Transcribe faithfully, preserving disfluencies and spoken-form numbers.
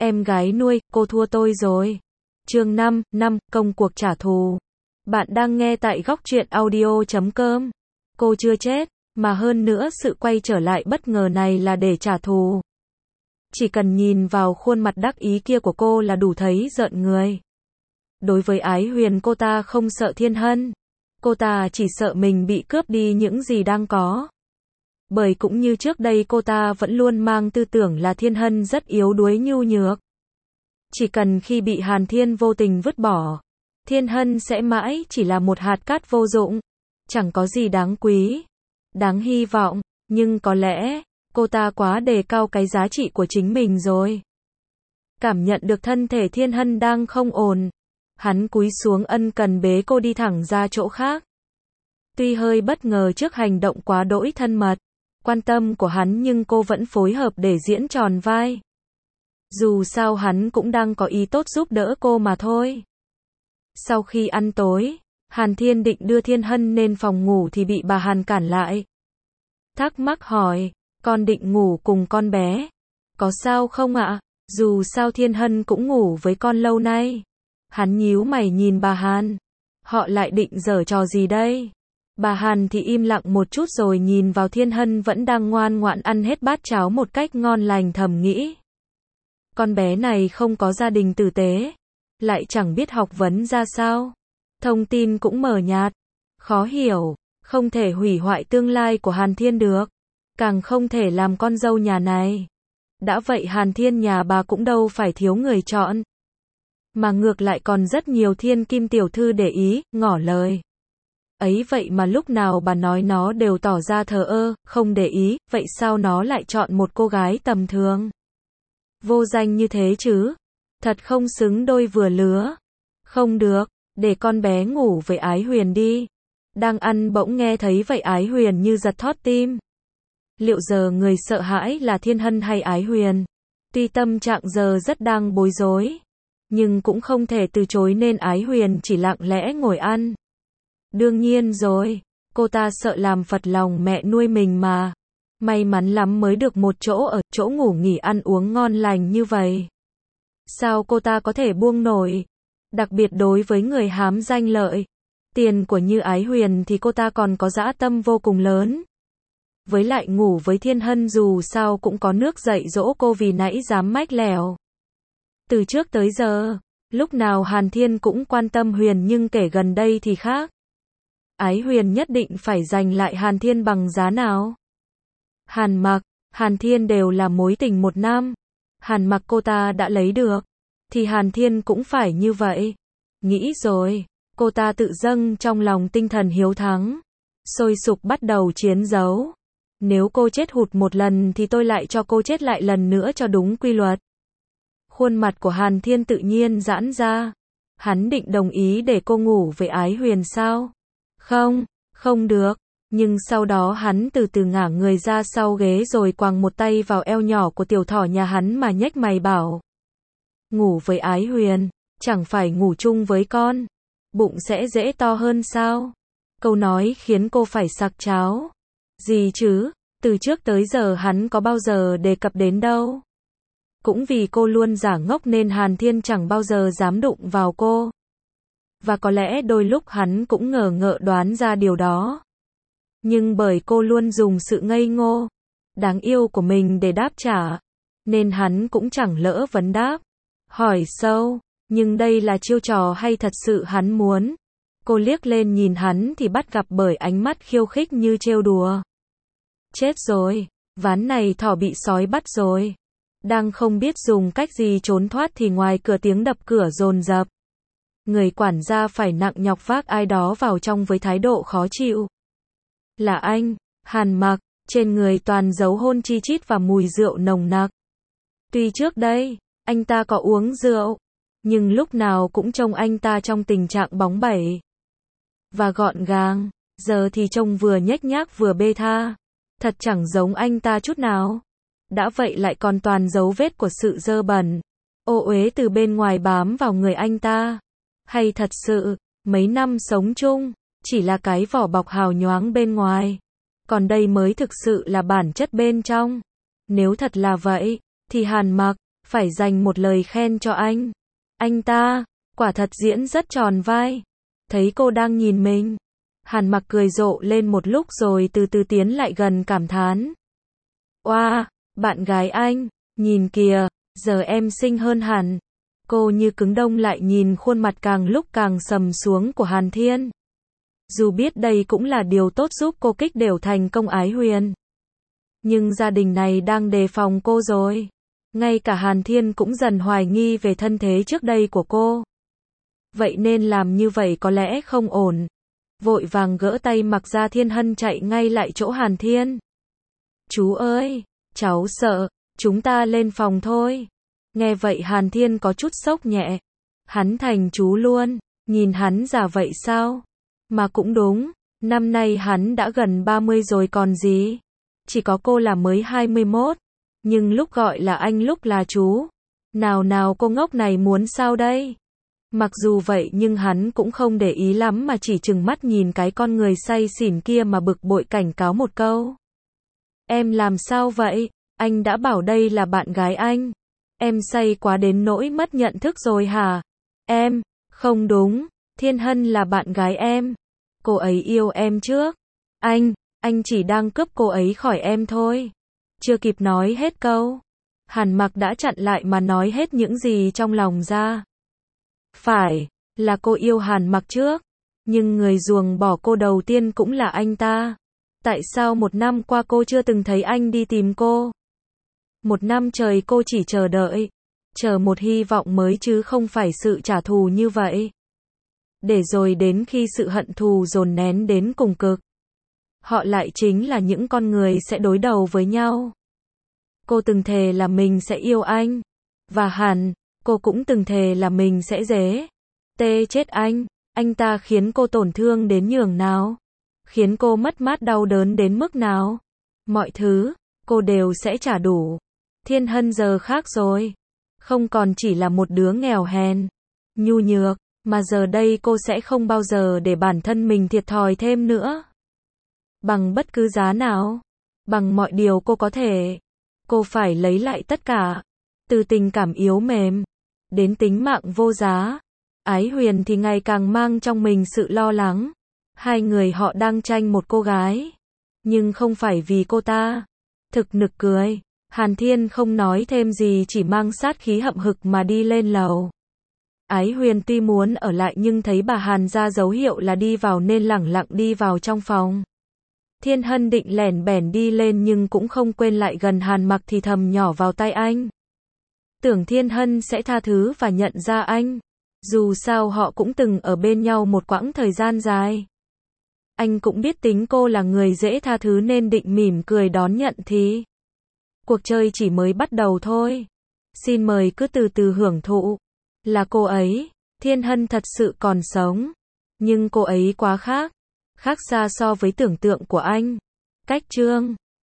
Em gái nuôi, cô thua tôi rồi. Chương năm, năm, công cuộc trả thù. Bạn đang nghe tại góc truyện audio chấm com. Cô chưa chết, mà hơn nữa sự quay trở lại bất ngờ này là để trả thù. Chỉ cần nhìn vào khuôn mặt đắc ý kia của cô là đủ thấy rợn người. Đối với Ái Huyền, cô ta không sợ Thiên Hân. Cô ta chỉ sợ mình bị cướp đi những gì đang có. Bởi cũng như trước đây, cô ta vẫn luôn mang tư tưởng là Thiên Hân rất yếu đuối nhu nhược. Chỉ cần khi bị Hàn Thiên vô tình vứt bỏ, Thiên Hân sẽ mãi chỉ là một hạt cát vô dụng, chẳng có gì đáng quý, đáng hy vọng, nhưng có lẽ, cô ta quá đề cao cái giá trị của chính mình rồi. Cảm nhận được thân thể Thiên Hân đang không ổn, hắn cúi xuống ân cần bế cô đi thẳng ra chỗ khác. Tuy hơi bất ngờ trước hành động quá đỗi thân mật, quan tâm của hắn, nhưng cô vẫn phối hợp để diễn tròn vai. Dù sao hắn cũng đang có ý tốt giúp đỡ cô mà thôi. Sau khi ăn tối, Hàn Thiên định đưa Thiên Hân lên phòng ngủ thì bị bà Hàn cản lại. Thắc mắc hỏi, con định ngủ cùng con bé, có sao không ạ? Dù sao Thiên Hân cũng ngủ với con lâu nay. Hắn nhíu mày nhìn bà Hàn. Họ lại định giở trò gì đây? Bà Hàn thì im lặng một chút rồi nhìn vào Thiên Hân vẫn đang ngoan ngoãn ăn hết bát cháo một cách ngon lành, thầm nghĩ. Con bé này không có gia đình tử tế, lại chẳng biết học vấn ra sao. Thông tin cũng mờ nhạt, khó hiểu, không thể hủy hoại tương lai của Hàn Thiên được, càng không thể làm con dâu nhà này. Đã vậy Hàn Thiên nhà bà cũng đâu phải thiếu người chọn, mà ngược lại còn rất nhiều thiên kim tiểu thư để ý, ngỏ lời. Ấy vậy mà lúc nào bà nói nó đều tỏ ra thờ ơ, không để ý, vậy sao nó lại chọn một cô gái tầm thường, vô danh như thế chứ? Thật không xứng đôi vừa lứa. Không được, để con bé ngủ với Ái Huyền đi. Đang ăn bỗng nghe thấy vậy, Ái Huyền như giật thót tim. Liệu giờ người sợ hãi là Thiên Hân hay Ái Huyền? Tuy tâm trạng giờ rất đang bối rối, nhưng cũng không thể từ chối nên Ái Huyền chỉ lặng lẽ ngồi ăn. Đương nhiên rồi, cô ta sợ làm phật lòng mẹ nuôi mình mà. May mắn lắm mới được một chỗ ở, chỗ ngủ nghỉ ăn uống ngon lành như vậy. Sao cô ta có thể buông nổi? Đặc biệt đối với người hám danh lợi, tiền của như Ái Huyền thì cô ta còn có dã tâm vô cùng lớn. Với lại ngủ với Thiên Hân dù sao cũng có nước dạy dỗ cô vì nãy dám mách lẻo. Từ trước tới giờ, lúc nào Hàn Thiên cũng quan tâm Huyền, nhưng kể gần đây thì khác. Ái Huyền nhất định phải giành lại Hàn Thiên bằng giá nào. Hàn Mặc, Hàn Thiên đều là mối tình một năm. Hàn Mặc cô ta đã lấy được, thì Hàn Thiên cũng phải như vậy. Nghĩ rồi, cô ta tự dâng trong lòng tinh thần hiếu thắng, sôi sục bắt đầu chiến đấu. Nếu cô chết hụt một lần thì tôi lại cho cô chết lại lần nữa cho đúng quy luật. Khuôn mặt của Hàn Thiên tự nhiên giãn ra. Hắn định đồng ý để cô ngủ với Ái Huyền sao? Không, không được. Nhưng sau đó hắn từ từ ngả người ra sau ghế rồi quàng một tay vào eo nhỏ của tiểu thỏ nhà hắn mà nhếch mày bảo. Ngủ với Ái Huyền, chẳng phải ngủ chung với con, bụng sẽ dễ to hơn sao? Câu nói khiến cô phải sặc cháo. Gì chứ, từ trước tới giờ hắn có bao giờ đề cập đến đâu. Cũng vì cô luôn giả ngốc nên Hàn Thiên chẳng bao giờ dám đụng vào cô. Và có lẽ đôi lúc hắn cũng ngờ ngợ đoán ra điều đó. Nhưng bởi cô luôn dùng sự ngây ngô, đáng yêu của mình để đáp trả, nên hắn cũng chẳng lỡ vấn đáp. Hỏi sâu, nhưng đây là chiêu trò hay thật sự hắn muốn? Cô liếc lên nhìn hắn thì bắt gặp bởi ánh mắt khiêu khích như trêu đùa. Chết rồi, ván này thỏ bị sói bắt rồi. Đang không biết dùng cách gì trốn thoát thì ngoài cửa tiếng đập cửa dồn dập. Người quản gia phải nặng nhọc vác ai đó vào trong với thái độ khó chịu. Là anh, Hàn Mặc, trên người toàn dấu hôn chi chít và mùi rượu nồng nặc. Tuy trước đây, anh ta có uống rượu, nhưng lúc nào cũng trông anh ta trong tình trạng bóng bẩy và gọn gàng, giờ thì trông vừa nhếch nhác vừa bê tha. Thật chẳng giống anh ta chút nào. Đã vậy lại còn toàn dấu vết của sự dơ bẩn, ô uế từ bên ngoài bám vào người anh ta. Hay thật sự, mấy năm sống chung, chỉ là cái vỏ bọc hào nhoáng bên ngoài, còn đây mới thực sự là bản chất bên trong. Nếu thật là vậy, thì Hàn Mặc phải dành một lời khen cho anh. Anh ta, quả thật diễn rất tròn vai. Thấy cô đang nhìn mình, Hàn Mặc cười rộ lên một lúc rồi từ từ tiến lại gần cảm thán. Oa, bạn gái anh, nhìn kìa, giờ em xinh hơn hẳn. Cô như cứng đông lại nhìn khuôn mặt càng lúc càng sầm xuống của Hàn Thiên. Dù biết đây cũng là điều tốt giúp cô kích đều thành công Ái Huyền. Nhưng gia đình này đang đề phòng cô rồi. Ngay cả Hàn Thiên cũng dần hoài nghi về thân thế trước đây của cô. Vậy nên làm như vậy có lẽ không ổn. Vội vàng gỡ tay Mặc ra, Thiên Hân chạy ngay lại chỗ Hàn Thiên. Chú ơi, cháu sợ, chúng ta lên phòng thôi. Nghe vậy Hàn Thiên có chút sốc nhẹ. Hắn thành chú luôn, nhìn hắn già vậy sao? Mà cũng đúng, năm nay hắn đã gần ba mươi rồi còn gì. Chỉ có cô là mới hai mươi mốt. Nhưng lúc gọi là anh lúc là chú. Nào nào cô ngốc này muốn sao đây? Mặc dù vậy nhưng hắn cũng không để ý lắm mà chỉ trừng mắt nhìn cái con người say xỉn kia mà bực bội cảnh cáo một câu. Em làm sao vậy? Anh đã bảo đây là bạn gái anh. Em say quá đến nỗi mất nhận thức rồi hả? Em, không đúng, Thiên Hân là bạn gái em. Cô ấy yêu em trước. Anh, anh chỉ đang cướp cô ấy khỏi em thôi. Chưa kịp nói hết câu, Hàn Mặc đã chặn lại mà nói hết những gì trong lòng ra. Phải, là cô yêu Hàn Mặc trước. Nhưng người ruồng bỏ cô đầu tiên cũng là anh ta. Tại sao một năm qua cô chưa từng thấy anh đi tìm cô? Một năm trời cô chỉ chờ đợi. Chờ một hy vọng mới chứ không phải sự trả thù như vậy. Để rồi đến khi sự hận thù dồn nén đến cùng cực, họ lại chính là những con người sẽ đối đầu với nhau. Cô từng thề là mình sẽ yêu anh. Và hẳn, cô cũng từng thề là mình sẽ dễ tê chết anh. Anh ta khiến cô tổn thương đến nhường nào? Khiến cô mất mát đau đớn đến mức nào? Mọi thứ, cô đều sẽ trả đủ. Thiên Hân giờ khác rồi. Không còn chỉ là một đứa nghèo hèn, nhu nhược, mà giờ đây cô sẽ không bao giờ để bản thân mình thiệt thòi thêm nữa. Bằng bất cứ giá nào, bằng mọi điều cô có thể, cô phải lấy lại tất cả. Từ tình cảm yếu mềm, đến tính mạng vô giá. Ái Huyền thì ngày càng mang trong mình sự lo lắng. Hai người họ đang tranh một cô gái. Nhưng không phải vì cô ta. Thực nực cười. Hàn Thiên không nói thêm gì chỉ mang sát khí hậm hực mà đi lên lầu. Ái Huyền tuy muốn ở lại nhưng thấy bà Hàn ra dấu hiệu là đi vào nên lẳng lặng đi vào trong phòng. Thiên Hân định lẻn bẻn đi lên nhưng cũng không quên lại gần Hàn Mặc thì thầm nhỏ vào tai anh. Tưởng Thiên Hân sẽ tha thứ và nhận ra anh. Dù sao họ cũng từng ở bên nhau một quãng thời gian dài. Anh cũng biết tính cô là người dễ tha thứ nên định mỉm cười đón nhận thì. Cuộc chơi chỉ mới bắt đầu thôi. Xin mời cứ từ từ hưởng thụ. Là cô ấy, Thiên Hân thật sự còn sống. Nhưng cô ấy quá khác. Khác xa so với tưởng tượng của anh. Cách Trương